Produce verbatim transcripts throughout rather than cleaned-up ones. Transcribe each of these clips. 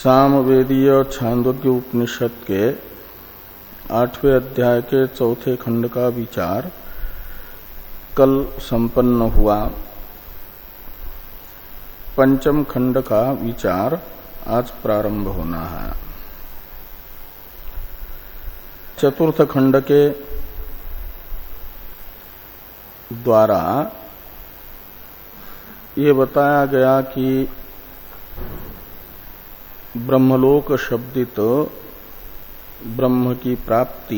सामवेदीय छांदोग्य उपनिषद के आठवें अध्याय के चौथे खंड का विचार कल संपन्न हुआ। पंचम खंड का विचार आज प्रारंभ होना है। चतुर्थ खंड के द्वारा ये बताया गया कि ब्रह्मलोक शब्दित ब्रह्म की प्राप्ति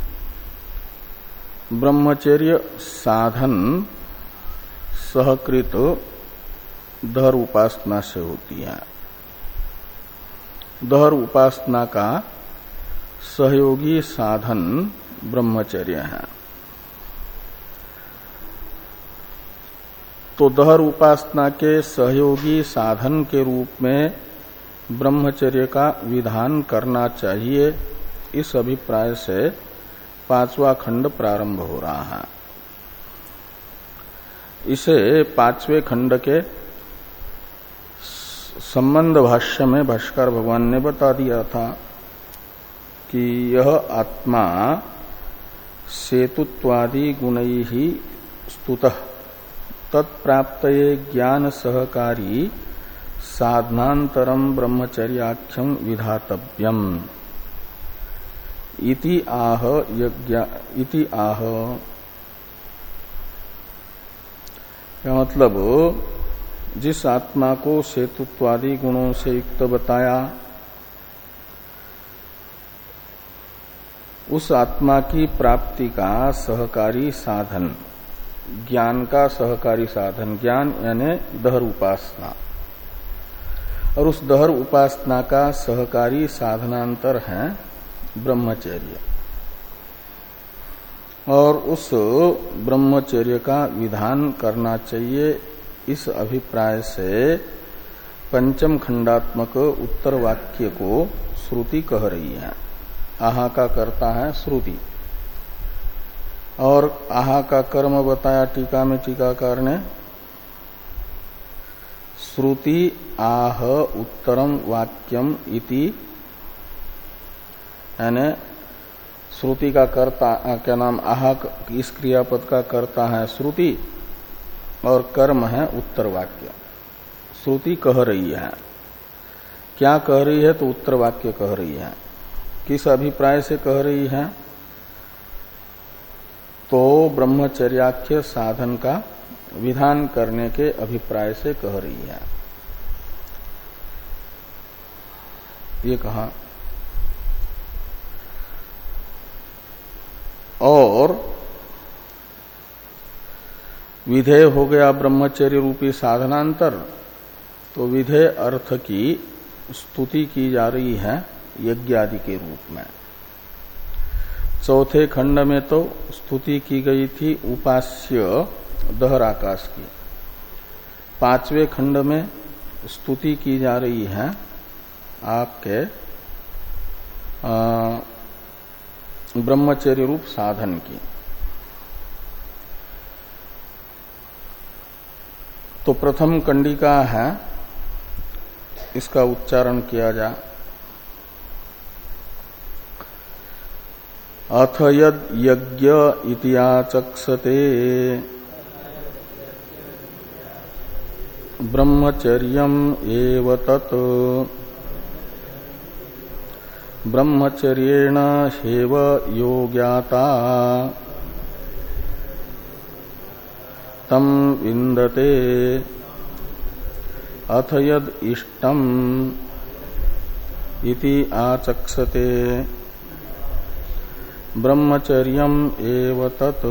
ब्रह्मचर्य साधन सहकृत दहर उपासना से होती है। दहर उपासना का सहयोगी साधन ब्रह्मचर्य है। तो दहर उपासना के सहयोगी साधन के रूप में ब्रह्मचर्य का विधान करना चाहिए, इस अभिप्राय से पांचवा खंड प्रारंभ हो रहा है। इसे पांचवें खंड के संबंध भाष्य में भाष्कर भगवान ने बता दिया था कि यह आत्मा सेतुत्वादि गुणै ही स्तुतः तत्प्राप्तये ज्ञान सहकारी साधनांतरम ब्रह्मचर्याख्यम विधातव्यम इति आह यज्ञ इति आह। क्या मतलब, जिस आत्मा को सेतुत्वादि गुणों से युक्त बताया, उस आत्मा की प्राप्ति का सहकारी साधन, ज्ञान का सहकारी साधन, ज्ञान यानी दहर उपासना, और उस दहर उपासना का सहकारी साधनांतर है ब्रह्मचर्य। और उस ब्रह्मचर्य का विधान करना चाहिए, इस अभिप्राय से पंचम खंडात्मक उत्तर वाक्य को श्रुति कह रही है। आहा का करता है श्रुति, और आहा का कर्म बताया टीका में टीकाकार ने। श्रुति आह उत्तरम वाक्यम इति, यानी श्रुति का कर्ता क्या नाम, आह इस क्रियापद का कर्ता है श्रुति और कर्म है उत्तर वाक्य। श्रुति कह रही है, क्या कह रही है? तो उत्तर वाक्य कह रही है। किस अभिप्राय से कह रही है? तो ब्रह्मचर्याख्य साधन का विधान करने के अभिप्राय से कह रही है। ये कहा। और विधेय हो गया ब्रह्मचर्य रूपी साधनांतर, तो विधेय अर्थ की स्तुति की जा रही है यज्ञ आदि के रूप में। चौथे खंड में तो स्तुति की गई थी उपास्य दहर आकाश की। पांचवें खंड में स्तुति की जा रही है आपके ब्रह्मचर्य रूप साधन की। तो प्रथम कंडिका है, इसका उच्चारण किया जा। अथ यद यज्ञ इतियाचक्षते ब्रह्मचर्यम एव तत् ब्रह्मचर्येण हेव योग्याता तम विन्दते। अथ यद इष्टम इति आचक्षते ब्रह्मचर्यम एव तत्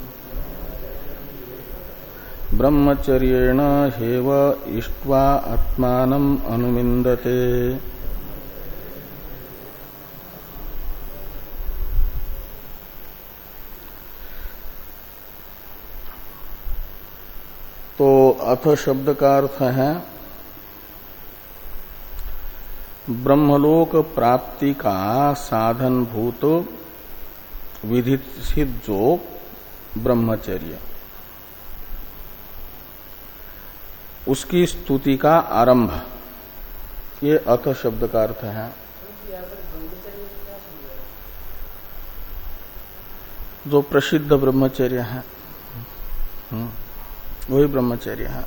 ब्रह्मचर्येण हेव इष्ट्वा आत्मानम् अनुविन्दते। तो अथ शब्द का अर्थ है ब्रह्मलोक प्राप्ति का साधनभूत विधित जो ब्रह्मचर्य, उसकी स्तुति का आरंभ ये अथ शब्द का अर्थ है। जो प्रसिद्ध ब्रह्मचर्य है वही ब्रह्मचर्य है।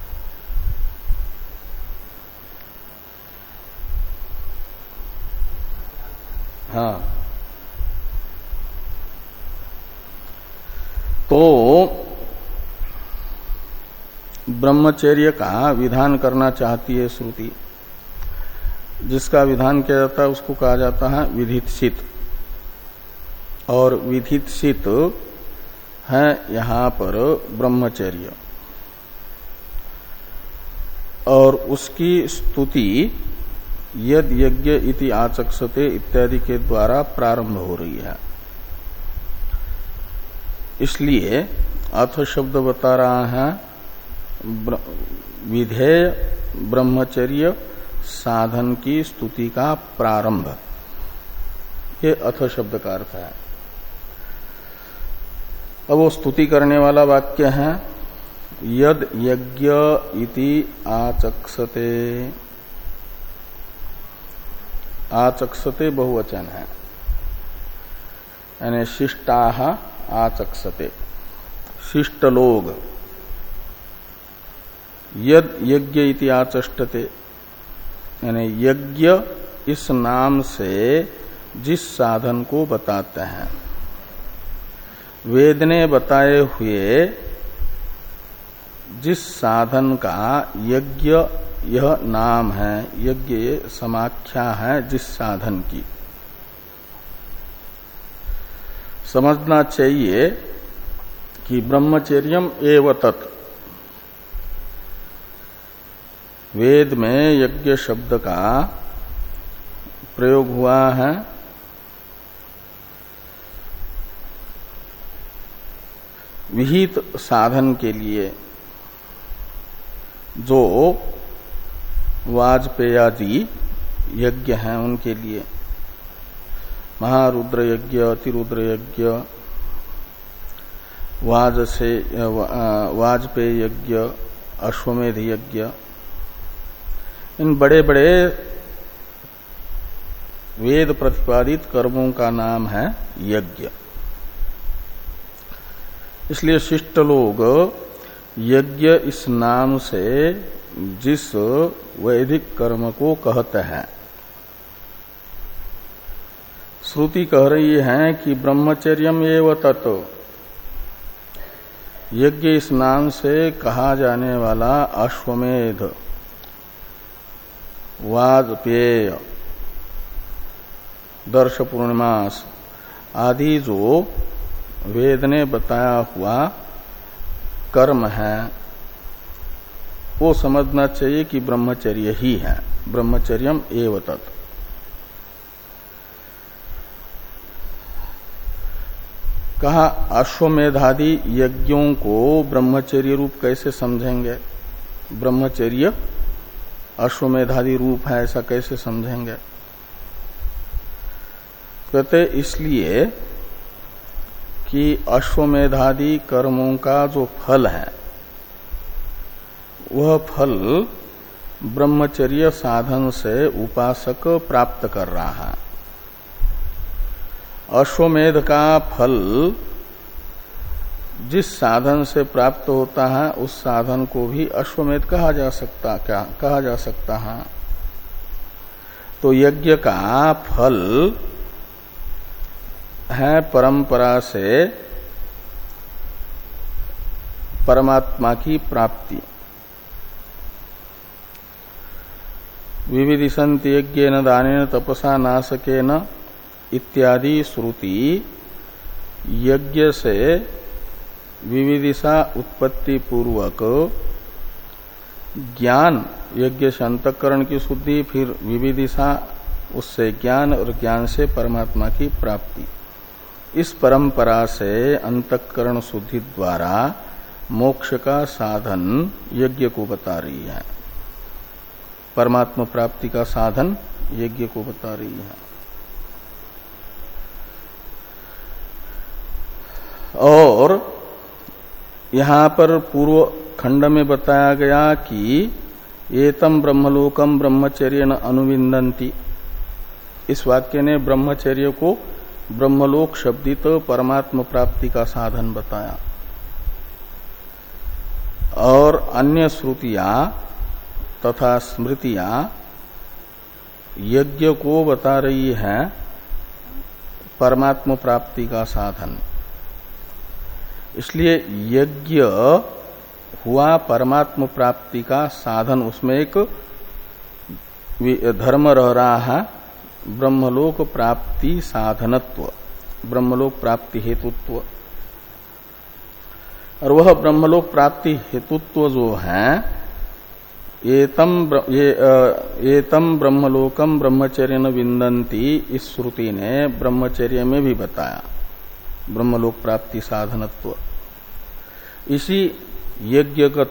हाँ, तो ब्रह्मचर्य का विधान करना चाहती है श्रुति। जिसका विधान किया जाता है उसको कहा जाता है विधित्सित। और विधित्सित है यहाँ पर ब्रह्मचर्य, और उसकी स्तुति यद यज्ञ इति आचक्षते इत्यादि के द्वारा प्रारंभ हो रही है। इसलिए अथ शब्द बता रहा है विधेय ब्रह्मचर्य साधन की स्तुति का प्रारंभ। ये अथ शब्द का अर्थ है। अब वो स्तुति करने वाला वाक्य है यद यज्ञ इति आचक्षते। आचक्षते बहुवचन है, यानी शिष्टाः आचक्षते, शिष्ट लोग। यद यज्ञ इति आचष्टते, यानी यज्ञ इस नाम से जिस साधन को बताते हैं। वेद ने बताए हुए जिस साधन का यज्ञ यह नाम है, यज्ञ समाख्या है जिस साधन की, समझना चाहिए कि ब्रह्मचर्यम एव तत्। वेद में यज्ञ शब्द का प्रयोग हुआ है विहित साधन के लिए, जो वाजपेयादि यज्ञ हैं उनके लिए। महारुद्र यज्ञ, अतिरुद्र यज्ञ, वाज से वाजपेय यज्ञ, अश्वमेध यज्ञ, इन बड़े बड़े वेद प्रतिपादित कर्मों का नाम है यज्ञ। इसलिए शिष्ट लोग यज्ञ इस नाम से जिस वैदिक कर्म को कहते हैं, श्रुति कह रही है कि ब्रह्मचर्यम एव तत्। यज्ञ इस नाम से कहा जाने वाला अश्वमेध, वाजपेय, दर्श पूर्णिमास आदि जो वेद ने बताया हुआ कर्म है, वो समझना चाहिए कि ब्रह्मचर्य ही है। ब्रह्मचर्यम एव तत्। कहा अश्वमेधादि यज्ञों को ब्रह्मचर्य रूप कैसे समझेंगे? ब्रह्मचर्य अश्वमेधादि रूप है ऐसा कैसे समझेंगे? कहते इसलिए कि अश्वमेधादि कर्मों का जो फल है वह फल ब्रह्मचर्य साधन से उपासक प्राप्त कर रहा है। अश्वमेध का फल जिस साधन से प्राप्त होता है उस साधन को भी अश्वमेध कहा जा सकता क्या कहा जा सकता है। तो यज्ञ का फल है परंपरा से परमात्मा की प्राप्ति। विविदिशन्ति यज्ञेन दानेन तपसा नासकेन इत्यादि श्रुति यज्ञ से विविदिशा उत्पत्ति पूर्वक ज्ञान, यज्ञ से अंतःकरण की शुद्धि, फिर विविदिशा उससे ज्ञान और ज्ञान से परमात्मा की प्राप्ति, इस परंपरा से अंतःकरण शुद्धि द्वारा मोक्ष का साधन यज्ञ को बता रही है। परमात्मा प्राप्ति का साधन यज्ञ को बता रही है। और यहां पर पूर्व खंड में बताया गया कि एतम ब्रह्मलोकम ब्रह्मचर्येण अनुविंदन्ति, इस वाक्य ने ब्रह्मचर्य को ब्रह्मलोक शब्दित परमात्म प्राप्ति का साधन बताया। और अन्य श्रुतियां तथा स्मृतियां यज्ञ को बता रही है परमात्म प्राप्ति का साधन। इसलिए यज्ञ हुआ परमात्म प्राप्ति का साधन, उसमें एक धर्म रह रहा है ब्रह्मलोक प्राप्ति साधनत्व, ब्रह्मलोक प्राप्ति हेतुत्व। और वह ब्रह्मलोक प्राप्ति हेतुत्व जो है एतम ये एतम ब्रह्मलोकम ब्रह्मचर्येण विंदन्ति, इस श्रुति ने ब्रह्मचर्य में भी बताया ब्रह्मलोक प्राप्ति साधनत्व। इसी यज्ञगत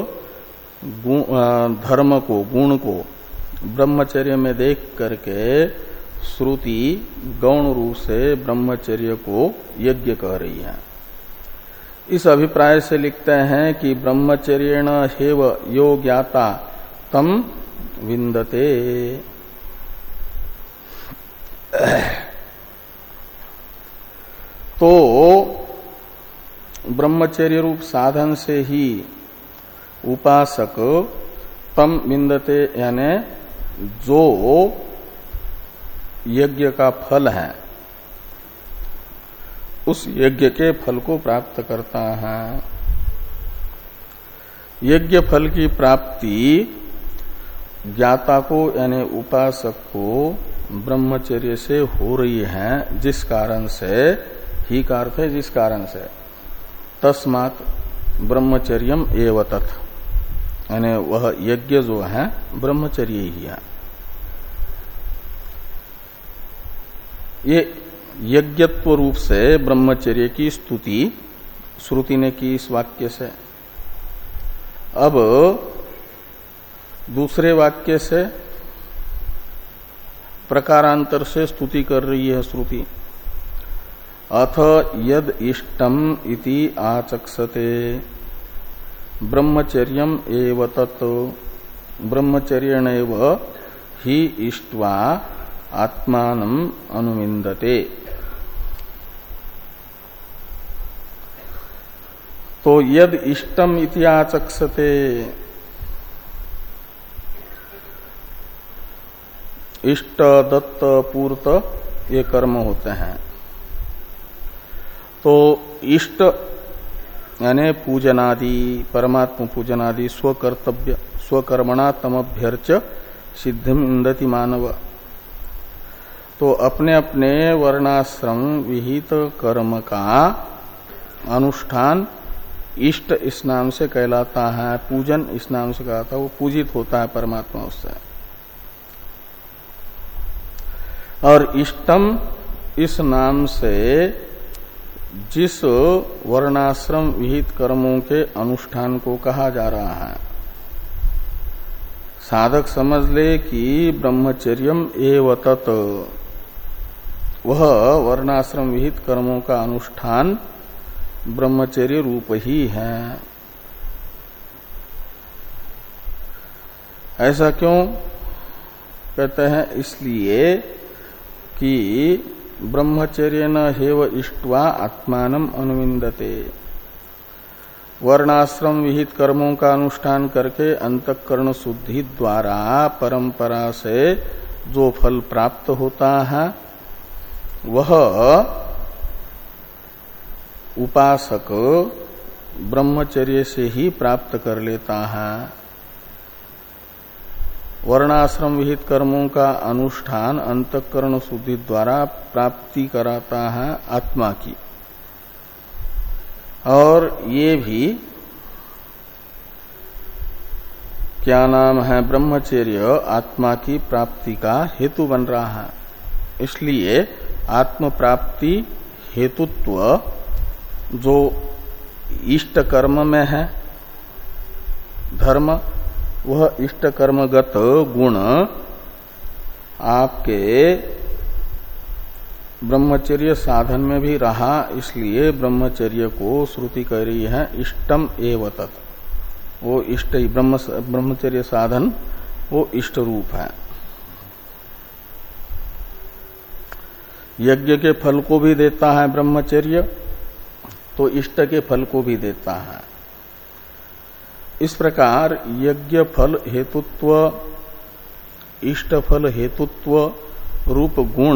धर्म को, गुण को ब्रह्मचर्य में देख करके श्रुति गौण रूप से ब्रह्मचर्य को यज्ञ कह रही है। इस अभिप्राय से लिखते हैं कि ब्रह्मचर्येण हेव यो ज्ञाता तम विंदते। तो ब्रह्मचर्य रूप साधन से ही उपासक तम विंदते, यानी जो यज्ञ का फल है उस यज्ञ के फल को प्राप्त करता है। यज्ञ फल की प्राप्ति ज्ञाता को यानी उपासक को ब्रह्मचर्य से हो रही है, जिस कारण से, ही का अर्थ है जिस कारण से, तस्मात् ब्रह्मचर्यम एव तत्, यानी वह यज्ञ जो है ब्रह्मचर्य ही है। ये यज्ञत्व रूप से ब्रह्मचर्य की स्तुति श्रुति ने की इस वाक्य से। अब दूसरे वाक्य से प्रकारांतर से स्तुति कर रही है श्रुति। अथ यद इष्टम इति आचक्षते ब्रह्मचर्यम एव तत् ब्रह्मचर्येणैव हि इष्ट्वा आत्मानं अनुविंदते। तो यद इष्टम इति आचक्षते, इष्ट दत्त पूर्त ये कर्म होते हैं। तो इष्ट यानी पूजनादि, परमात्म पूजनादि स्वकर्तव्य, स्वकर्मणा तमभ्यर्च सिद्धिम इंदति मानव। तो अपने अपने वर्णाश्रम विहित कर्म का अनुष्ठान इष्ट इस नाम से कहलाता है, पूजन इस नाम से कहलाता है, वो पूजित होता है परमात्मा उससे। और इष्टम इस नाम से जिस वर्णाश्रम विहित कर्मों के अनुष्ठान को कहा जा रहा है, साधक समझ ले कि ब्रह्मचर्यम एव तत्, वह वर्णाश्रम विहित कर्मों का अनुष्ठान ब्रह्मचर्य रूप ही है। ऐसा क्यों कहते हैं? इसलिए कि ब्रह्मचर्येण हेव इष्ट्वा आत्मानं अनुविंदते, वर्णाश्रम विहित कर्मों का अनुष्ठान करके अंतःकरण शुद्धि द्वारा परंपरा से जो फल प्राप्त होता है वह उपासक ब्रह्मचर्य से ही प्राप्त कर लेता है। वर्णाश्रम विहित कर्मों का अनुष्ठान अंतःकरण शुद्धि द्वारा प्राप्ति कराता है आत्मा की, और ये भी क्या नाम है, ब्रह्मचर्य आत्मा की प्राप्ति का हेतु बन रहा है। इसलिए आत्म प्राप्ति हेतुत्व जो इष्ट कर्म में है धर्म, वह इष्ट कर्मगत गुण आपके ब्रह्मचर्य साधन में भी रहा। इसलिए ब्रह्मचर्य को श्रुति कह रही है इष्टम एव तत्, वो इष्ट ही, ब्रह्म ब्रह्मचर्य साधन वो इष्ट रूप है। यज्ञ के फल को भी देता है ब्रह्मचर्य, तो इष्ट के फल को भी देता है। इस प्रकार यज्ञ फल हेतुत्व, इष्ट फल हेतुत्व रूप गुण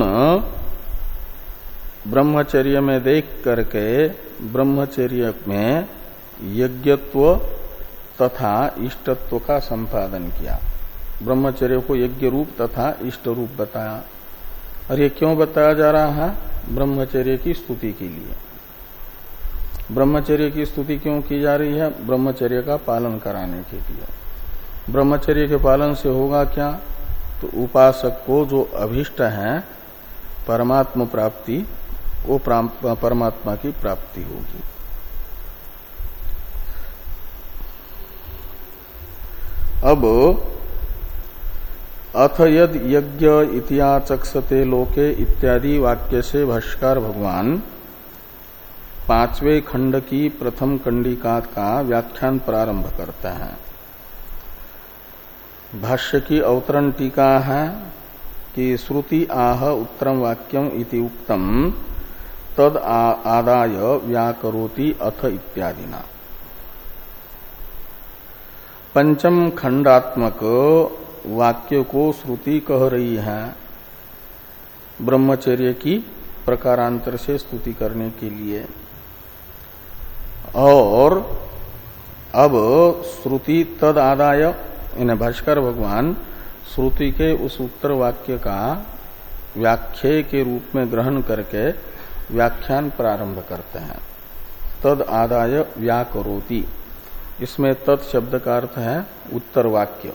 ब्रह्मचर्य में देख करके ब्रह्मचर्य में यज्ञत्व तथा इष्टत्व का संपादन किया। ब्रह्मचर्य को यज्ञ रूप तथा इष्ट रूप बताया। और ये क्यों बताया जा रहा है? ब्रह्मचर्य की स्तुति के लिए। ब्रह्मचर्य की स्तुति क्यों की जा रही है? ब्रह्मचर्य का पालन कराने के लिए। ब्रह्मचर्य के पालन से होगा क्या? तो उपासक को जो अभिष्ट है परमात्मा प्राप्ति, वो परमात्मा की प्राप्ति होगी। अब अथ यद यज्ञ इतियाचक्षते लोके इत्यादि वाक्य से भाष्यकार भगवान पांचवें खंड की प्रथम कंडिका का व्याख्यान प्रारंभ करते हैं। भाष्य की अवतरण टीका है कि श्रुति आह उत्तरम वाक्यम इति उक्तम तद आदाय व्याकरोति अथ इत्यादिना। पंचम खंडात्मक वाक्य को श्रुति कह रही है ब्रह्मचर्य की प्रकारांतर से स्तुति करने के लिए। और अब श्रुति तद आदाय, इन्हें भाष्कर भगवान श्रुति के उस उत्तर वाक्य का व्याख्या के रूप में ग्रहण करके व्याख्यान प्रारंभ करते हैं। तद आदाय व्याकरोति, इसमें तत् शब्द का अर्थ है उत्तर वाक्य।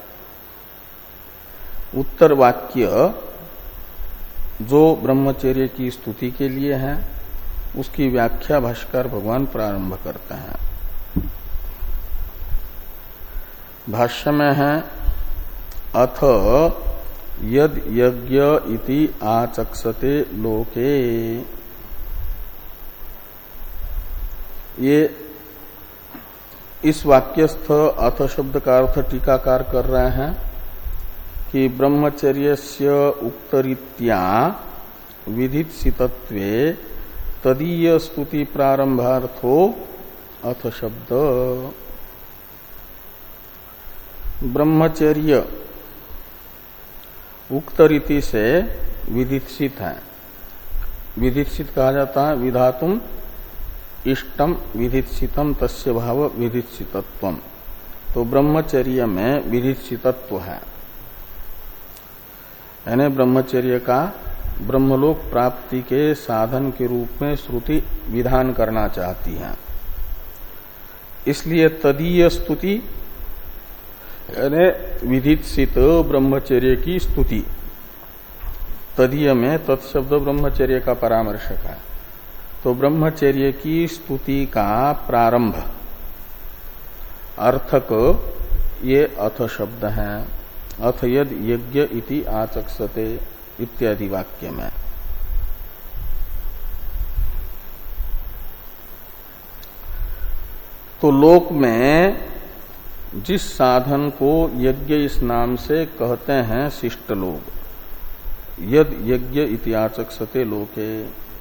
उत्तर वाक्य जो ब्रह्मचर्य की स्तुति के लिए है, उसकी व्याख्या भाष्कर भगवान प्रारंभ करते हैं। भाष्य में है अथ यद यज्ञ इति आचक्षते लोके। ये इस वाक्यस्थ अथ शब्द का अर्थ टीकाकार कर रहे हैं कि ब्रह्मचर्यस्य उक्तरीत्या विधित्सितत्वे तदीय स्तुति प्रारंभार्थो अथ शब्द। ब्रह्मचर्य उक्त रीति से विधित्सित है। विधित्सित कहा जाता है विधातुम इष्टम विधित्सितम तस्य भाव विधित्सितत्वम। तो ब्रह्मचर्य में विधित्सितत्व है, यानी ब्रह्मचर्य का ब्रह्मलोक प्राप्ति के साधन के रूप में श्रुति विधान करना चाहती है। इसलिए तदीय स्तुति यानी विधित्सित ब्रह्मचर्य की स्तुति। तदीय में तत्शब्द ब्रह्मचर्य का परामर्शक है। तो ब्रह्मचर्य की स्तुति का प्रारंभ अर्थक ये अथ शब्द है। अथ यद यज्ञ इति आचक्षते इत्यादि वाक्य में। तो लोक में जिस साधन को यज्ञ इस नाम से कहते हैं शिष्ट लोग, यद यज्ञ इति आचक्षते लोके,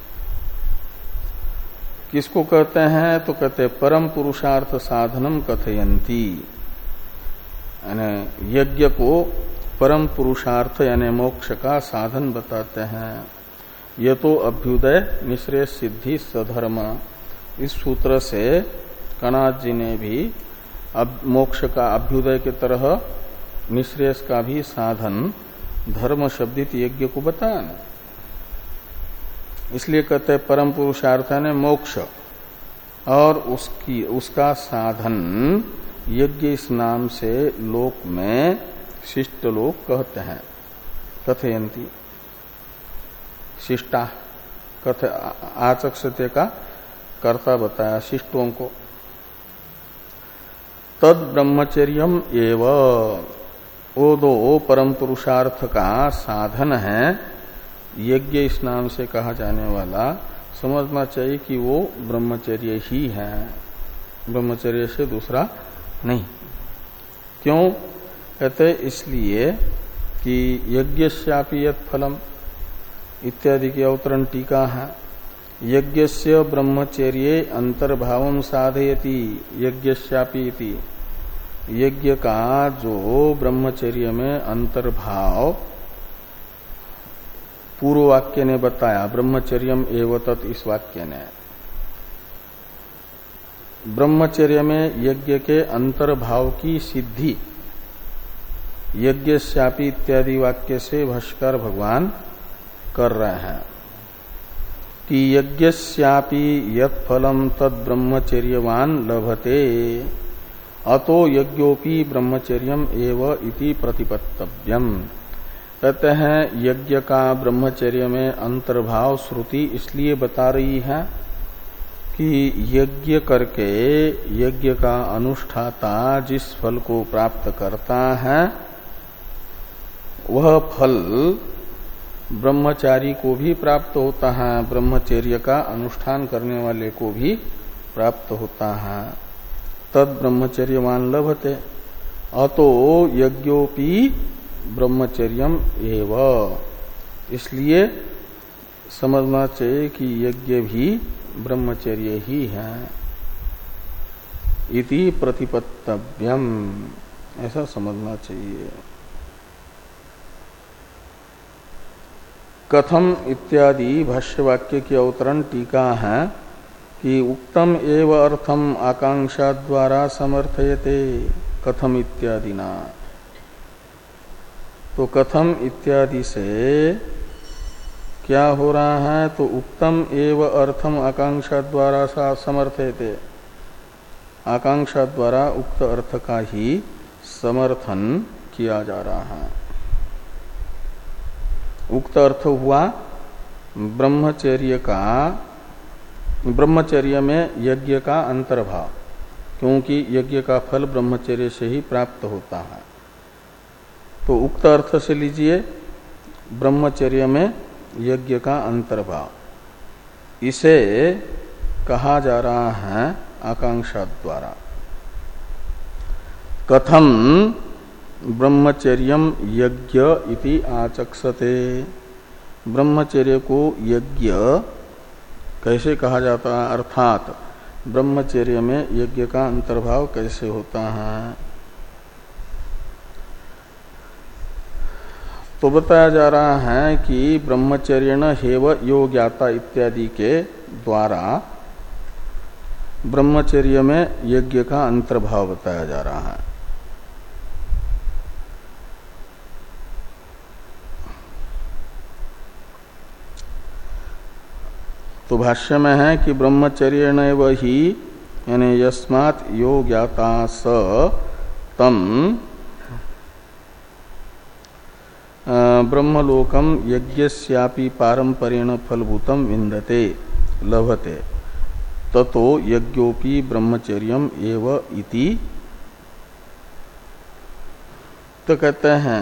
किसको कहते हैं? तो कहते हैं परम पुरुषार्थ साधनम कथयंती। यानी यज्ञ को परम पुरुषार्थ यानी मोक्ष का साधन बताते हैं। ये तो अभ्युदय निश्रेय सिद्धि सधर्म, इस सूत्र से कणाद जी ने भी अब मोक्ष का अभ्युदय के तरह निश्रेयस का भी साधन धर्म शब्दित यज्ञ को बताया ना। इसलिए कहते हैं परम पुरुषार्थ ने मोक्ष, और उसकी उसका साधन यज्ञ इस नाम से लोक में शिष्ट लोग कहते हैं। कथयंती शिष्टा, कथ आचक्षते का कर्ता बताया शिष्टों को। तद ब्रह्मचर्यम एव, वो दो परम पुरुषार्थ का साधन है यज्ञ इस नाम से कहा जाने वाला। समझना चाहिए कि वो ब्रह्मचर्य ही है, ब्रह्मचर्य से दूसरा नहीं। क्यों कहते? इसलिए कि यज्ञस्यापि यत् फलम इत्यादि की अवतरण टीका है। यज्ञस्य ब्रह्मचर्ये अंतर्भावम साधयति यज्ञस्यापि इति। यज्ञ का जो ब्रह्मचर्य में अंतर्भाव पूर्व वाक्य ने बताया, ब्रह्मचर्यम एव तत् इस वाक्य ने, ब्रह्मचर्य में यज्ञ के अंतर्भाव की सिद्धि यज्ञस्यापि इत्यादि वाक्य से भाष्कर भगवान कर रहे हैं कि यज्ञस्यापि यत् फलम तद ब्रह्मचर्यवान लभते अतो यज्ञोपि ब्रह्मचर्यम एव इति प्रतिपत्तव्यम। कहते हैं यज्ञ का ब्रह्मचर्य में अंतर्भाव श्रुति इसलिए बता रही है कि यज्ञ करके यज्ञ का अनुष्ठाता जिस फल को प्राप्त करता है वह फल ब्रह्मचारी को भी प्राप्त होता है, ब्रह्मचर्य का अनुष्ठान करने वाले को भी प्राप्त होता है। तद ब्रह्मचर्यवान लभते अतो यज्ञोपि ब्रह्मचर्यम एव। इसलिए समझना चाहिए कि यज्ञ भी ब्रह्मचर्य ही है। इति प्रतिपत्तव्यम, ऐसा समझना चाहिए। कथम इत्यादि भाष्यवाक्य की अवतरण टीका है कि उक्तम एव अर्थम आकांक्षा द्वारा समर्थयते कथम इत्यादि ना। तो कथम इत्यादि से क्या हो रहा है? तो उक्तम एव अर्थम आकांक्षा द्वारा समर्थयते, आकांक्षा द्वारा उक्त अर्थ का ही समर्थन किया जा रहा है। उक्त अर्थ हुआ ब्रह्मचर्य का, ब्रह्मचर्य में यज्ञ का अंतर्भाव, क्योंकि यज्ञ का फल ब्रह्मचर्य से ही प्राप्त होता है। तो उक्त अर्थ से लीजिए ब्रह्मचर्य में यज्ञ का अंतर्भाव, इसे कहा जा रहा है आकांक्षा द्वारा। कथम ब्रह्मचर्यम यज्ञ इति आचक्षते, ब्रह्मचर्य को यज्ञ कैसे कहा जाता है, अर्थात ब्रह्मचर्य में यज्ञ का अंतर्भाव कैसे होता है? तो बताया जा रहा है कि ब्रह्मचर्येण हेव यो ज्ञाता इत्यादि के द्वारा ब्रह्मचर्य में यज्ञ का अंतर्भाव बताया जा रहा है। तो भाष्य में है कि ब्रह्मचर्येण ही यानी यस्मात् यो ज्ञाता स तम ब्रह्मलोकम यज्ञस्यापि पारंपरेण फलभूतम विन्दते लभते ततो यज्ञोपि ब्रह्मचर्यम एव इति। तो कहते हैं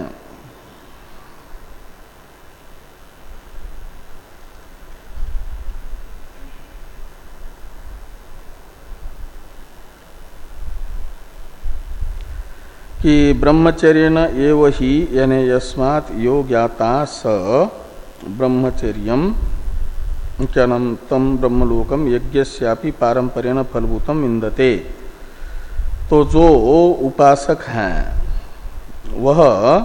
कि ब्रह्मचर्येण एव ही यानी यस्मात् यो ज्ञाता स ब्रह्मचर्यम क्या नाम तम ब्रह्मलोकम यज्ञस्यापि पारंपरेण फलभूतम विन्दते। तो जो उपासक हैं वह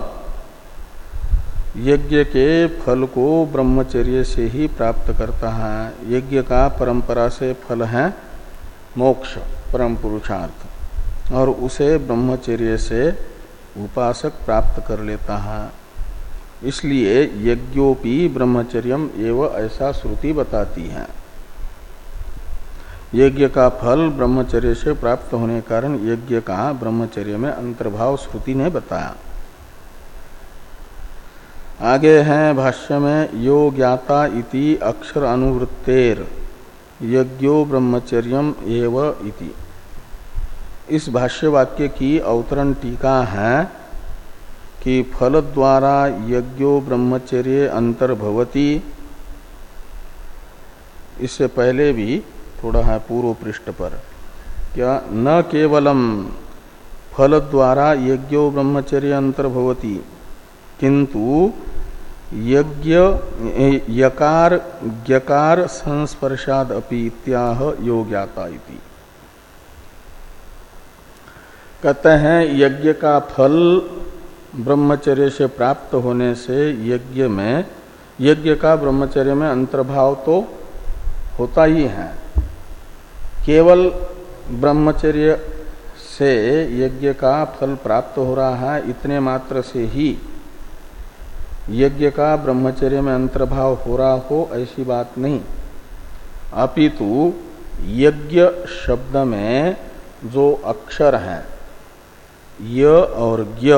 यज्ञ के फल को ब्रह्मचर्य से ही प्राप्त करता है। यज्ञ का परंपरा से फल है मोक्ष, परम पुरुषार्थ, और उसे ब्रह्मचर्य से उपासक प्राप्त कर लेता है। इसलिए यज्ञोपि ब्रह्मचर्यम एवं ऐसा श्रुति बताती है। यज्ञ का फल ब्रह्मचर्य से प्राप्त होने के कारण यज्ञ का ब्रह्मचर्य में अंतर्भाव श्रुति ने बताया। आगे हैं भाष्य में यो ज्ञाता इति अक्षर अनुवृत्तेर यज्ञो ब्रह्मचर्यम एव इति। इस भाष्य वाक्य की अवतरण टीका है कि फल द्वारा यज्ञो ब्रह्मचर्य अंतर्भवति। इससे पहले भी थोड़ा है पूर्व पृष्ठ पर, क्या न केवलम फल द्वारा यज्ञो ब्रह्मचर्य अंतर्भवति किंतु यज्ञ यकार ज्ञकार संस्पर्शाद अपि इत्याह योग्याता इति। कहते हैं यज्ञ का फल ब्रह्मचर्य से प्राप्त होने से यज्ञ में यज्ञ का ब्रह्मचर्य में अंतर्भाव तो होता ही है। केवल ब्रह्मचर्य से यज्ञ का फल प्राप्त हो रहा है इतने मात्र से ही यज्ञ का ब्रह्मचर्य में अंतर्भाव हो रहा हो ऐसी बात नहीं, अपितु यज्ञ शब्द में जो अक्षर हैं य और ज्ञ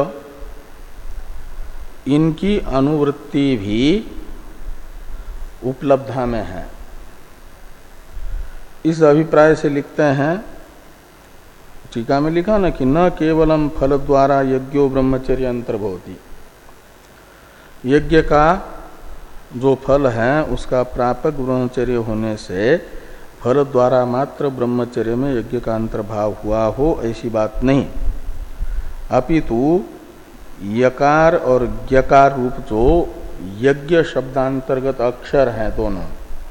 इनकी अनुवृत्ति भी उपलब्धा में है। इस अभिप्राय से लिखते हैं, टीका में लिखा ना कि न केवलम फल द्वारा यज्ञो ब्रह्मचर्य अंतर्भवति, यज्ञ का जो फल है उसका प्रापक ब्रह्मचर्य होने से फल द्वारा मात्र ब्रह्मचर्य में यज्ञ का अंतर्भाव हुआ हो ऐसी बात नहीं, अपितु यकार और ज्ञकार रूप जो यज्ञ शब्दांतर्गत अक्षर हैं दोनों,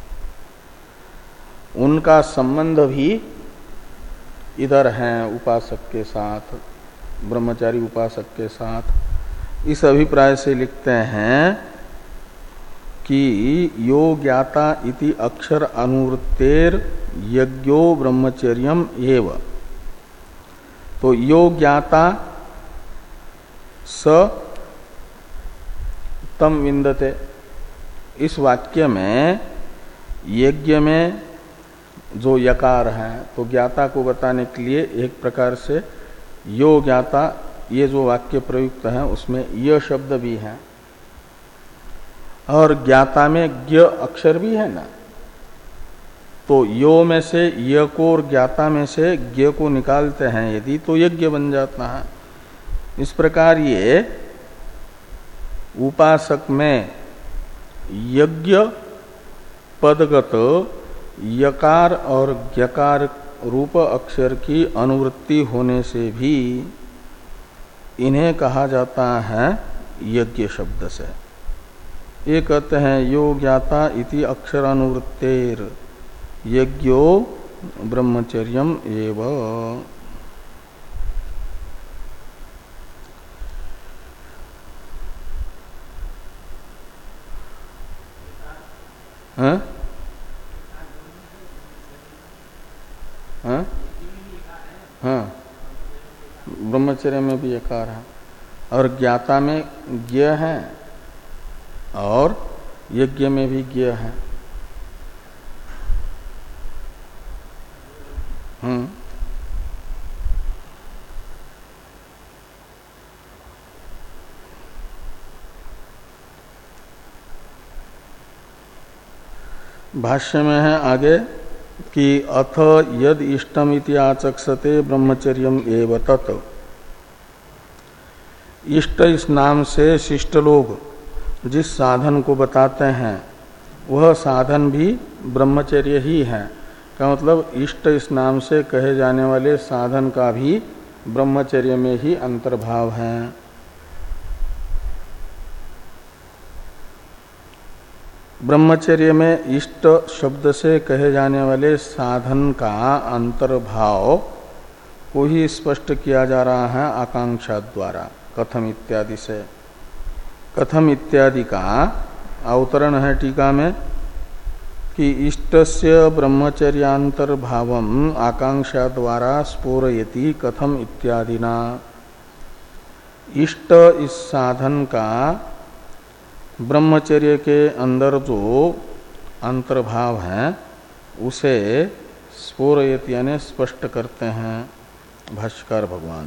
उनका संबंध भी इधर है उपासक के साथ, ब्रह्मचारी उपासक के साथ। इस अभिप्राय से लिखते हैं कि यो ज्ञाता इति अक्षर अनुवृत्तेर यज्ञो ब्रह्मचर्यम एव। तो यो ज्ञाता स तम विन्दते, इस वाक्य में यज्ञ में जो यकार है तो ज्ञाता को बताने के लिए एक प्रकार से यो ज्ञाता ये जो वाक्य प्रयुक्त है उसमें य शब्द भी है और ज्ञाता में ज्ञ अक्षर भी है ना, तो यो में से य को और ज्ञाता में से ज्ञ को निकालते हैं यदि तो यज्ञ बन जाता है। इस प्रकार ये उपासक में यज्ञ पदगत यकार और ज्ञकार रूप अक्षर की अनुवृत्ति होने से भी इन्हें कहा जाता है यज्ञ शब्द से। ये कहते हैं यो ज्ञाता इति अक्षर अनुवृत्तेर यज्ञो ब्रह्मचर्यम एव। हाँ हाँ हाँ ब्रह्मचर्य में भी यकार है और ज्ञाता में ज्ञ है और यज्ञ में भी ज्ञ है। हम्म भाष्य में है आगे कि अथ यद इष्टम इति आचक्षते ब्रह्मचर्यम एव तत्। इष्ट इस नाम से शिष्ट लोग जिस साधन को बताते हैं वह साधन भी ब्रह्मचर्य ही है। का मतलब इष्ट इस नाम से कहे जाने वाले साधन का भी ब्रह्मचर्य में ही अंतर्भाव है। ब्रह्मचर्य में इष्ट शब्द से कहे जाने वाले साधन का अंतर्भाव को ही स्पष्ट किया जा रहा है आकांक्षा द्वारा कथम इत्यादि से। कथम इत्यादि का अवतरण है टीका में कि इष्टस्य ब्रह्मचर्यांतर्भावम आकांक्षा द्वारा स्फोरयति कथम इत्यादिना। इष्ट इस साधन का ब्रह्मचर्य के अंदर जो अंतर्भाव है उसे स्फोरयत यानी स्पष्ट करते हैं भाष्यकार भगवान।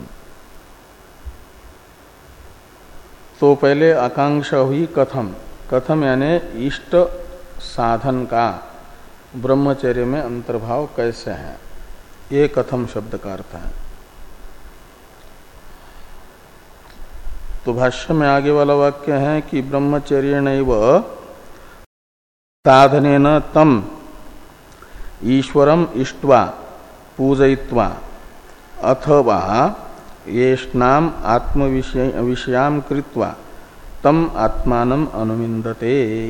तो पहले आकांक्षा हुई कथम, कथम यानी इष्ट साधन का ब्रह्मचर्य में अंतर्भाव कैसे है, ये कथम शब्द का अर्थ है। तो भाष्य में आगे वाला वाक्य है कि ब्रह्मचर्य नैव साधनेन तम ईश्वरम इष्ट्वा पूजयित्वा अथवा येष्णाम आत्म विषय विषयाम कृत्वा तम आत्मानम अनुमिंदते।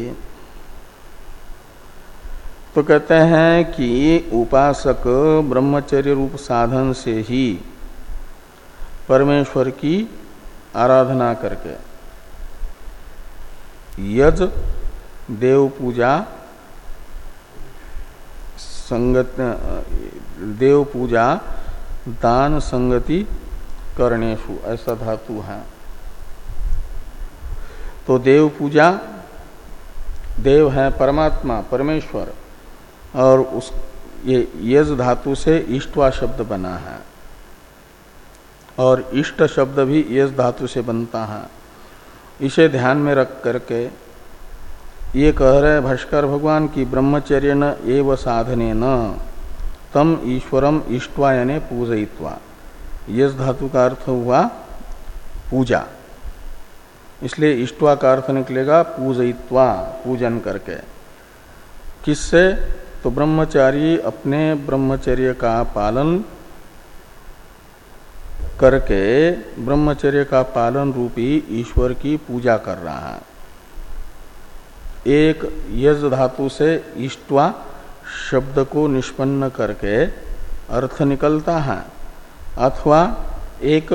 तो कहते हैं कि उपासक ब्रह्मचर्य रूप साधन से ही परमेश्वर की आराधना करके यज देव पूजा संगत देव पूजा दान संगति करणेशु ऐसा धातु है। तो देव पूजा, देव है परमात्मा परमेश्वर, और उस ये यज धातु से इष्टवा शब्द बना है, और इष्ट शब्द भी यज धातु से बनता है। इसे ध्यान में रख करके ये कह रहे भाष्कर भगवान की ब्रह्मचर्य न एव साधने न तम ईश्वरम इष्ट्वा यानी पूजयित्वा। यज धातु का अर्थ हुआ पूजा, इसलिए इष्ट्वा का अर्थ निकलेगा पूजयित्वा, पूजन करके। किससे? तो ब्रह्मचारी अपने ब्रह्मचर्य का पालन करके ब्रह्मचर्य का पालन रूपी ईश्वर की पूजा कर रहा है। एक यज धातु से इष्ट्वा शब्द को निष्पन्न करके अर्थ निकलता है, अथवा एक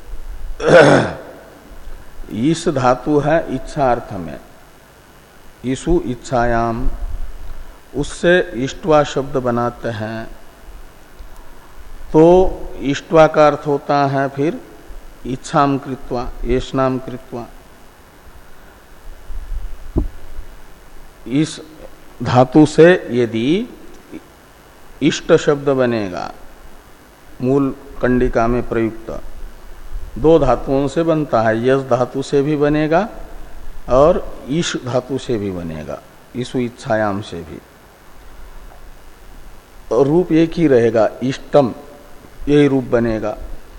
इस धातु है इच्छा अर्थ में, ईसु इच्छायाम, उससे इष्ट्वा शब्द बनाते हैं। तो इष्ट्वा का अर्थ होता है फिर इच्छाम कृत्वा, येषणाम कृत्वा। इस धातु से यदि इष्ट शब्द बनेगा, मूल कंडिका में प्रयुक्त, दो धातुओं से बनता है, यस धातु से भी बनेगा और ईश धातु से भी बनेगा, ईसु इच्छायाम से भी। रूप एक ही रहेगा, इष्टम, यही रूप बनेगा।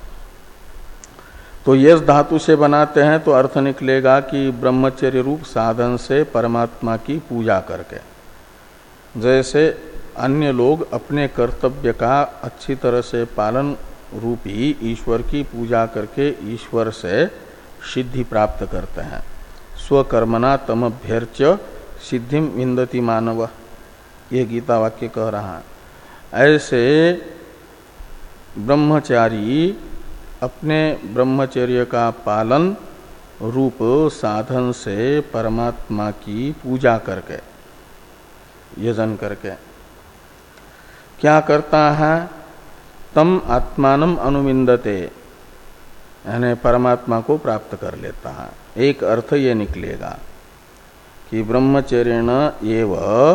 तो यस धातु से बनाते हैं तो अर्थ निकलेगा कि ब्रह्मचर्य रूप साधन से परमात्मा की पूजा करके, जैसे अन्य लोग अपने कर्तव्य का अच्छी तरह से पालन रूपी ईश्वर की पूजा करके ईश्वर से सिद्धि प्राप्त करते हैं। स्वकर्मणा तमभ्यर्च सिद्धिम विन्दति मानव, ये गीता वाक्य कह रहा है। ऐसे ब्रह्मचारी अपने ब्रह्मचर्य का पालन रूप साधन से परमात्मा की पूजा करके, यजन करके क्या करता है? तम आत्मानम अनुविंदते, यानी परमात्मा को प्राप्त कर लेता है। एक अर्थ ये निकलेगा कि ब्रह्मचर्येण एव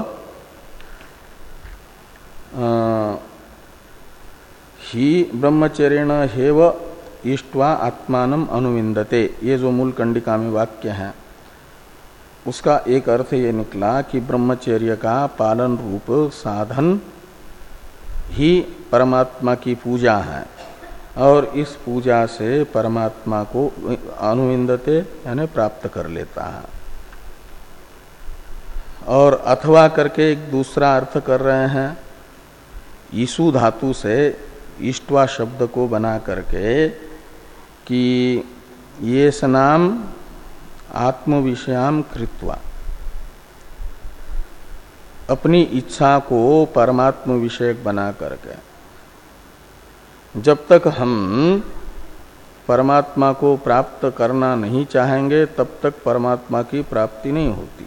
ही ब्रह्मचर्येण हेव इष्ट्वा आत्मानम अनुविंदते, ये जो मूल कंडिका में वाक्य है उसका एक अर्थ ये निकला कि ब्रह्मचर्य का पालन रूप साधन ही परमात्मा की पूजा है, और इस पूजा से परमात्मा को अनुविंदते यानी प्राप्त कर लेता है। और अथवा करके एक दूसरा अर्थ कर रहे हैं, ईसु धातु से इष्ट्वा शब्द को बना करके कि ये सनाम आत्म विषयाम कृत्वा, अपनी इच्छा को परमात्म विषयक बना करके। जब तक हम परमात्मा को प्राप्त करना नहीं चाहेंगे तब तक परमात्मा की प्राप्ति नहीं होती।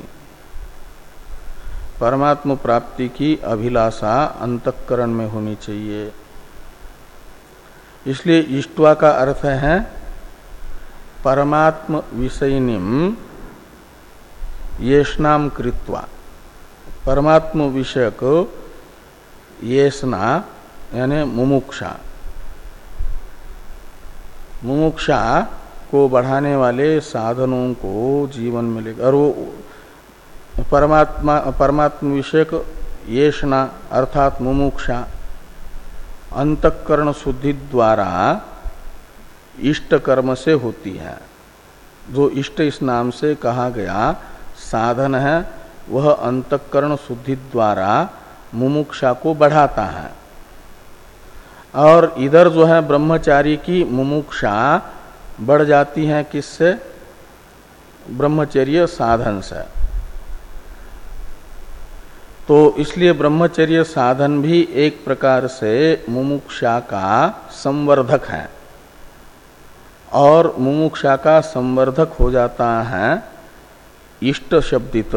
परमात्म प्राप्ति की अभिलाषा अंतःकरण में होनी चाहिए। इसलिए इष्ट्वा का अर्थ है परमात्म विषयिनीम येषणाम कृत्वा, परमात्म विषयक येषणा यानी मुमुक्षा, मुमुक्षा को बढ़ाने वाले साधनों को जीवन में लेकर, और वो परमात्मा परमात्म विषयक येषणा अर्थात मुमुक्षा अंतःकरण शुद्धि द्वारा इष्ट कर्म से होती है। जो इष्ट इस नाम से कहा गया साधन है वह अंतःकरण शुद्धि द्वारा मुमुक्षा को बढ़ाता है। और इधर जो है ब्रह्मचारी की मुमुक्षा बढ़ जाती है किससे? ब्रह्मचर्य साधन से। तो इसलिए ब्रह्मचर्य साधन भी एक प्रकार से मुमुक्षा का संवर्धक है, और मुमुक्षा का संवर्धक हो जाता है इष्ट शब्दित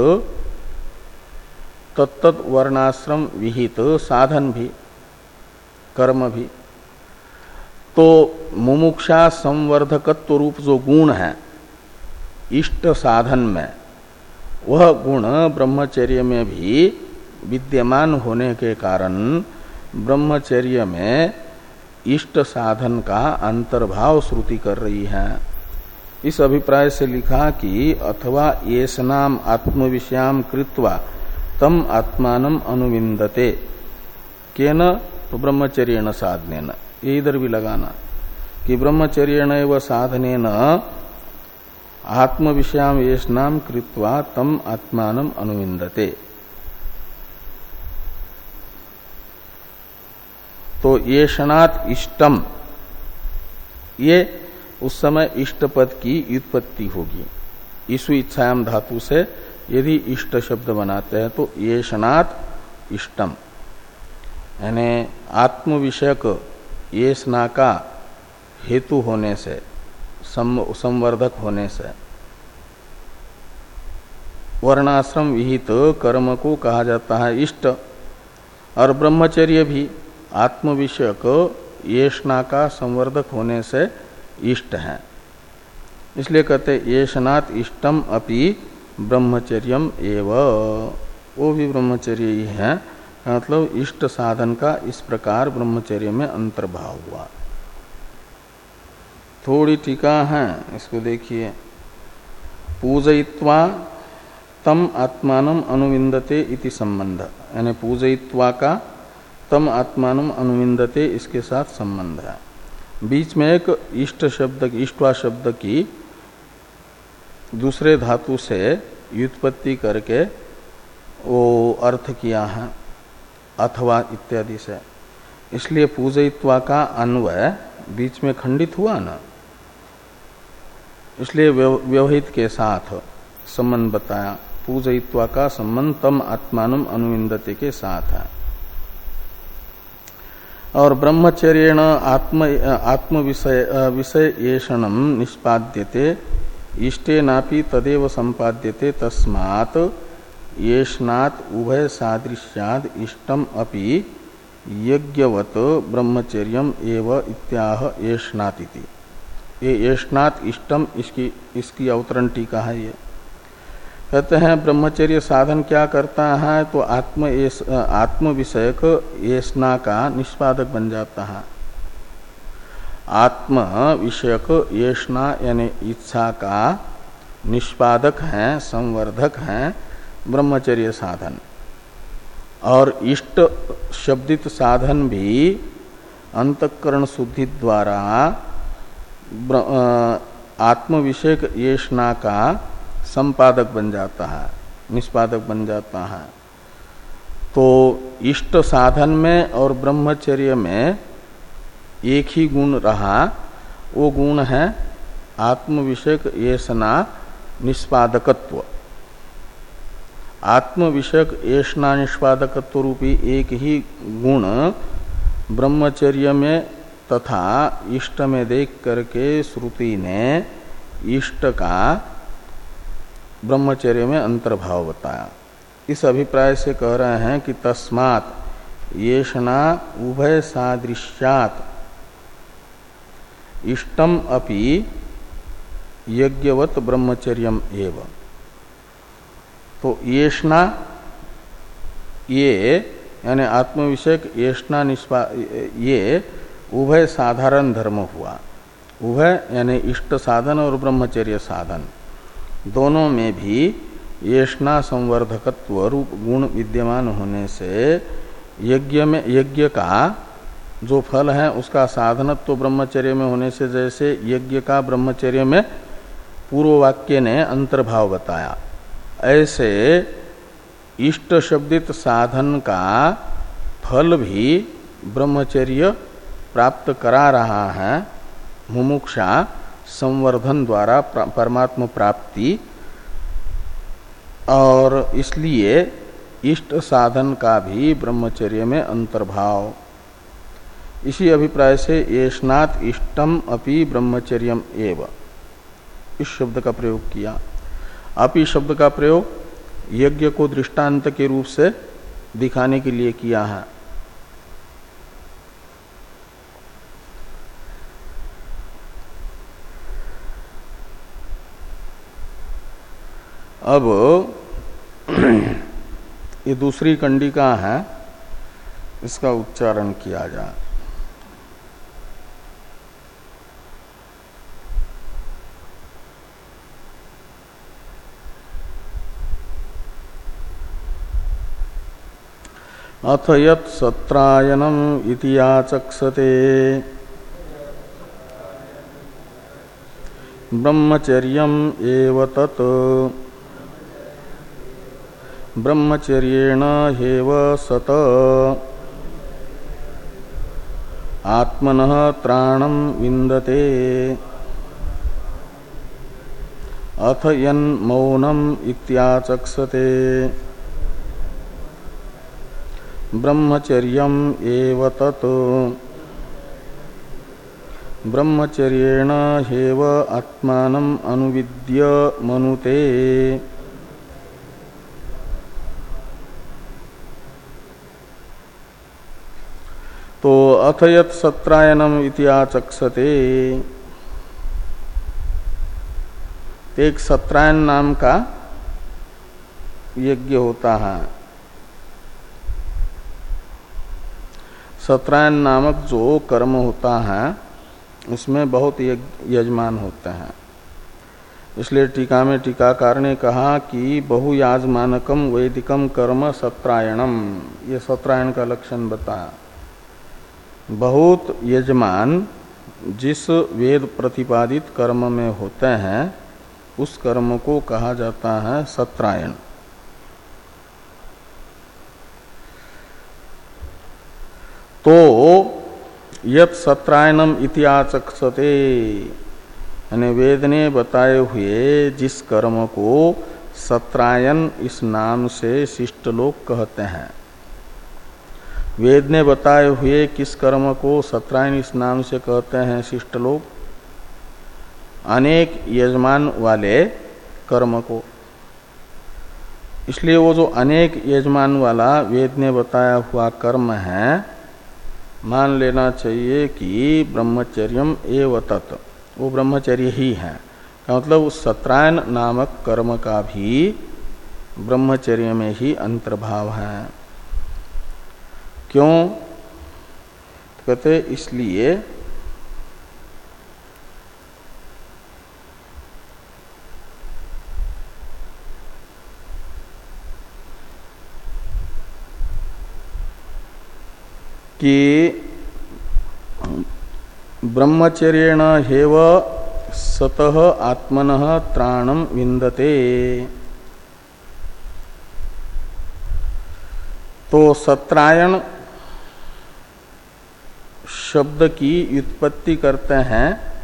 तत्त वर्णाश्रम विहित साधन भी, कर्म भी। तो मुमुक्षा संवर्धकत्व रूप जो गुण है इष्ट साधन में, वह गुण ब्रह्मचर्य में भी विद्यमान होने के कारण ब्रह्मचर्य में इष्ट साधन का अंतर्भाव श्रुति कर रही है। इस अभिप्राय से लिखा कि अथवा येषणाम आत्मविषयाम कृत्वा तम आत्मानम अनुविंदते केन, तो ब्रह्मचर्येण साधनेन। ये इधर भी लगाना कि ब्रह्मचर्येण एव साधनेन आत्मविषयाम येषणाम कृत्वा तम आत्मानम अनुविंदते। तो येषणात् इष्टम, ये उस समय इष्ट पद की व्युत्पत्ति होगी। ईसु इच्छायाम धातु से यदि इष्ट शब्द बनाते हैं तो येषणात् इष्टम, यानी आत्म विषयक येषणा का हेतु होने से, संवर्धक होने से वर्णाश्रम विहित कर्म को कहा जाता है इष्ट। और ब्रह्मचर्य भी आत्म विषयक येषणा का संवर्धक होने से इष्ट है। इसलिए कहते येषणात् इष्टम अपि ब्रह्मचर्यम एव, वो भी ब्रह्मचर्य ही है। मतलब इष्ट साधन का इस प्रकार ब्रह्मचर्य में अंतर्भाव हुआ। थोड़ी टीका है, इसको देखिए। पूजयित्वा तम आत्मानम अनुविंदते इति संबंध, यानी पूजयित्वा का तम आत्मानम अनुविंदते इसके साथ संबंध है। बीच में एक इष्ट शब्द, इष्टवा शब्द की दूसरे धातु से व्युत्पत्ति करके वो अर्थ किया है अथवा इत्यादि से। इसलिए पूजयित्वा का अन्वय बीच में खंडित हुआ ना, इसलिए व्यवहित के साथ संबंध बताया। पूजयित्वा का संबंध तम आत्मानम अनुविंदते के साथ है। और ब्रह्मचर्येण आत्म आत्म विषय विषय येषणम निष्पाद्यते इष्टेनापि तदेव संपाद्यते तस्मात् येषणात् उभय सादृश्याद इष्टम अपि यज्ञवत ब्रह्मचर्यम एव इत्याह येषणातिति। ये येषणात् इष्टम, इसकी इसकी अवतरण टीका है। ये कहते हैं ब्रह्मचर्य साधन क्या करता है, तो आत्म आत्म विषयक येषणा का निष्पादक बन जाता है। आत्म विषयक येषणा यानी इच्छा का निष्पादक है, संवर्धक है ब्रह्मचर्य साधन। और इष्ट शब्दित साधन भी अंतःकरण शुद्धि द्वारा आत्म विषयक येषणा का संपादक बन जाता है, निष्पादक बन जाता है। तो इष्ट साधन में और ब्रह्मचर्य में एक ही गुण रहा, वो गुण है आत्म विषयक येषणा निष्पादकत्व। आत्म विषयक येषणा निष्पादकत्व रूपी एक ही गुण ब्रह्मचर्य में तथा इष्ट में देख करके श्रुति ने इष्ट का ब्रह्मचर्य में अंतर्भाव बताया। इस अभिप्राय से कह रहे हैं कि तस्मात् येषणा उभय सादृश्यात् इष्टम अपि यज्ञवत ब्रह्मचर्यम एव। तो येषणा, ये यानी आत्मविषयक येषणा निष्पा, ये उभय साधारण धर्म हुआ। उभय यानी इष्ट साधन और ब्रह्मचर्य साधन दोनों में भी येषणा संवर्धकत्व रूप गुण विद्यमान होने से यज्ञ में, यज्ञ का जो फल है उसका साधनत्व तो ब्रह्मचर्य में होने से, जैसे यज्ञ का ब्रह्मचर्य में पूर्व वाक्य ने अंतर्भाव बताया, ऐसे इष्ट शब्दित साधन का फल भी ब्रह्मचर्य प्राप्त करा रहा है मुमुक्षा संवर्धन द्वारा परमात्म प्राप्ति, और इसलिए इष्ट साधन का भी ब्रह्मचर्य में अंतर्भाव। इसी अभिप्राय से येषणात् इष्टम अपि ब्रह्मचर्यम एव इस शब्द का प्रयोग किया। अपि शब्द का प्रयोग यज्ञ को दृष्टांत के रूप से दिखाने के लिए किया है। अब ये दूसरी कंडिका है, इसका उच्चारण किया जाए। अथ यत् सत्रायनम इति याचक्षते ब्रह्मचर्यम एव तत् ब्रह्मचर्येण हेव सत आत्मनः त्राणं विन्दते। अथ यन्मौनम् इत्याचक्षते ब्रह्मचर्यम एव तत् ब्रह्मचर्येण हेव आत्मानम् अनुविद्य मनुते। तो अथ यत् सत्रायनम इति आचक्षते, एक सत्रायन नाम का यज्ञ होता है। सत्रायन नामक जो कर्म होता है उसमें बहुत यजमान होते हैं। इसलिए टीका में टीकाकार ने कहा कि बहुयाजमानकम वैदिकम कर्म सत्रायणम, ये सत्रायण का लक्षण बताया। बहुत यजमान जिस वेद प्रतिपादित कर्म में होते हैं उस कर्म को कहा जाता है सत्रायण। तो यत् सत्रायणम इति आचक्षते, यानी वेद ने बताए हुए जिस कर्म को सत्रायण इस नाम से शिष्ट लोग कहते हैं। वेद ने बताए हुए किस कर्म को सत्रायण इस नाम से कहते हैं शिष्ट लोग? अनेक यजमान वाले कर्म को। इसलिए वो जो अनेक यजमान वाला वेद ने बताया हुआ कर्म है, मान लेना चाहिए कि ब्रह्मचर्यम एव तत्, वो ब्रह्मचर्य ही है। का मतलब उस सत्रायण नामक कर्म का भी ब्रह्मचर्य में ही अंतर्भाव है। क्यों? कहते इसलिए कि ब्रह्मचर्येण हेव सतः आत्मनः त्राणं विन्दते। तो सत्रायण शब्द की व्युत्पत्ति करते हैं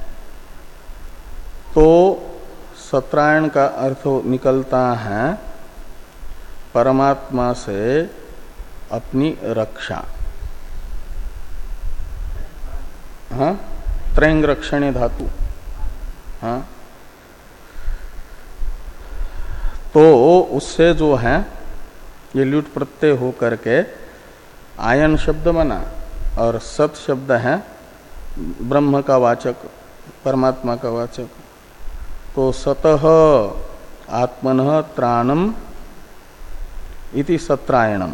तो सत्रायण का अर्थ निकलता है परमात्मा से अपनी रक्षा। हाँ, त्रैंग रक्षणे धातु। हाँ, तो उससे जो है ये ल्युट प्रत्यय हो करके आयन शब्द बना और सत शब्द है ब्रह्म का वाचक, परमात्मा का वाचक। तो सतः आत्मनः त्राणम इति सत्रायणम,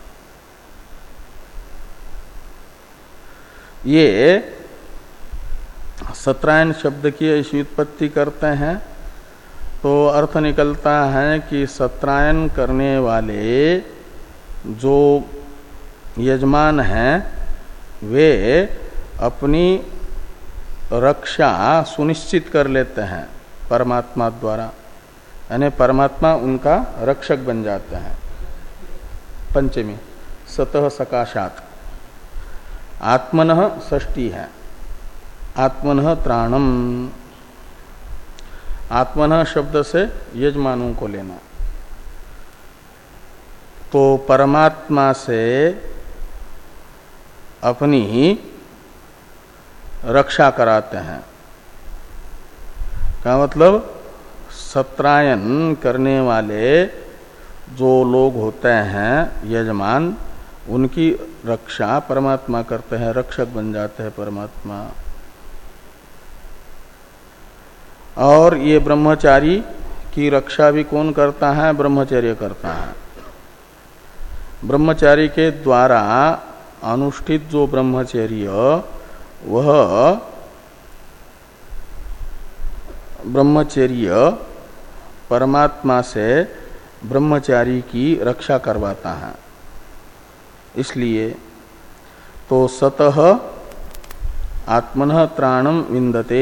ये सत्रायण शब्द की ऐसी उत्पत्ति करते हैं तो अर्थ निकलता है कि सत्रायण करने वाले जो यजमान हैं वे अपनी रक्षा सुनिश्चित कर लेते हैं परमात्मा द्वारा, यानी परमात्मा उनका रक्षक बन जाते हैं। पंचमी सतः सकाशात, आत्मनः षष्ठी है, आत्मनः त्राणम, आत्मनः शब्द से यजमानों को लेना। तो परमात्मा से अपनी रक्षा कराते हैं, का मतलब सत्रायन करने वाले जो लोग होते हैं यजमान, उनकी रक्षा परमात्मा करते हैं, रक्षक बन जाते हैं परमात्मा। और ये ब्रह्मचारी की रक्षा भी कौन करता है? ब्रह्मचर्य करता है। ब्रह्मचारी के द्वारा अनुष्ठित जो ब्रह्मचर्य, वह ब्रह्मचर्य परमात्मा से ब्रह्मचारी की रक्षा करवाता है। इसलिए तो सतः आत्मनः त्राणम विंदते।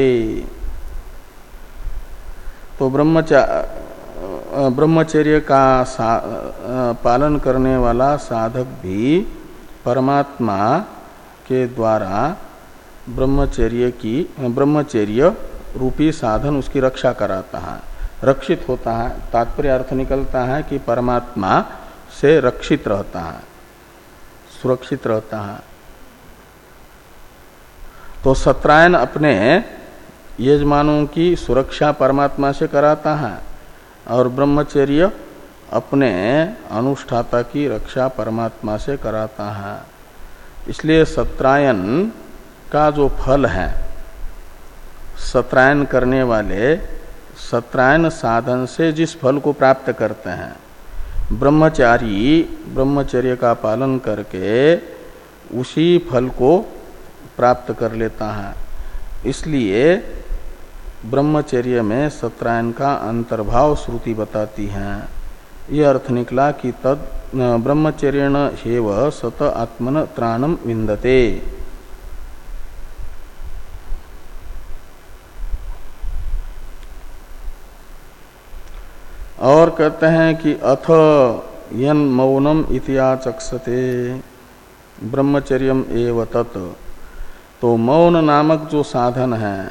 तो ब्रह्मचारी ब्रह्मचर्य का पालन करने वाला साधक भी परमात्मा के द्वारा ब्रह्मचर्य की ब्रह्मचर्य रूपी साधन उसकी रक्षा कराता है, रक्षित होता है। तात्पर्य अर्थ निकलता है कि परमात्मा से रक्षित रहता है, सुरक्षित रहता है। तो सत्रायन अपने यजमानों की सुरक्षा परमात्मा से कराता है और ब्रह्मचर्य अपने अनुष्ठाता की रक्षा परमात्मा से कराता है। इसलिए सत्रायन का जो फल है, सत्रायन करने वाले सत्रायन साधन से जिस फल को प्राप्त करते हैं, ब्रह्मचारी ब्रह्मचर्य का पालन करके उसी फल को प्राप्त कर लेता है। इसलिए ब्रह्मचर्य में सत्रायन का अंतर्भाव श्रुति बताती है। यह अर्थ निकला कि तद ब्रह्मचर्येण हेव सत आत्मन त्राणम विंदते। और कहते हैं कि अथ यन मौनम इतियाचक्षते ब्रह्मचर्यम एव तत्। तो मौन नामक जो साधन है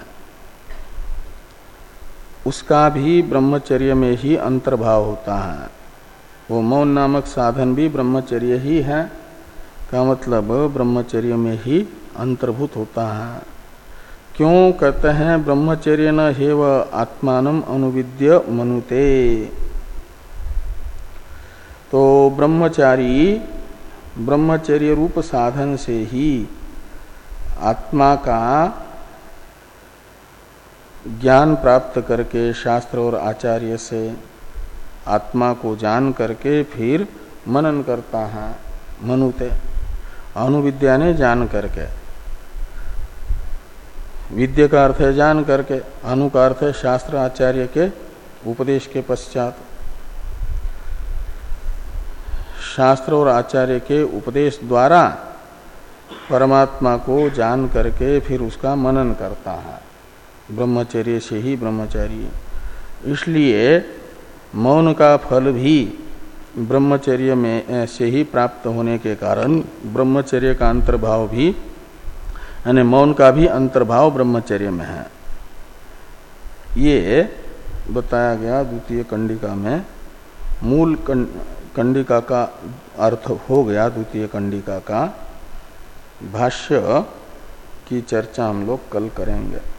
उसका भी ब्रह्मचर्य में ही अंतर्भाव होता है। वो मौन नामक साधन भी ब्रह्मचर्य ही है, का मतलब ब्रह्मचर्य में ही अंतर्भूत होता है। क्यों कहते हैं ब्रह्मचर्य न हेव आत्मानम अनुविद्य मनुते। तो ब्रह्मचारी ब्रह्मचर्य रूप साधन से ही आत्मा का ज्ञान प्राप्त करके शास्त्र और आचार्य से आत्मा को जान करके फिर मनन करता है। मनुते अनुविद्या ने जान करके, विद्या का अर्थ है जान करके, अनु का अर्थ है शास्त्र आचार्य के उपदेश के पश्चात। शास्त्र और आचार्य के उपदेश द्वारा परमात्मा को जान करके फिर उसका मनन करता है, ब्रह्मचर्य से ही ब्रह्मचारी। इसलिए मौन का फल भी ब्रह्मचर्य में से ही प्राप्त होने के कारण ब्रह्मचर्य का अंतर्भाव भी, यानी मौन का भी अंतर्भाव ब्रह्मचर्य में है। ये बताया गया द्वितीय कंडिका में। मूल कंडिका का अर्थ हो गया द्वितीय कंडिका का। भाष्य की चर्चा हम लोग कल करेंगे।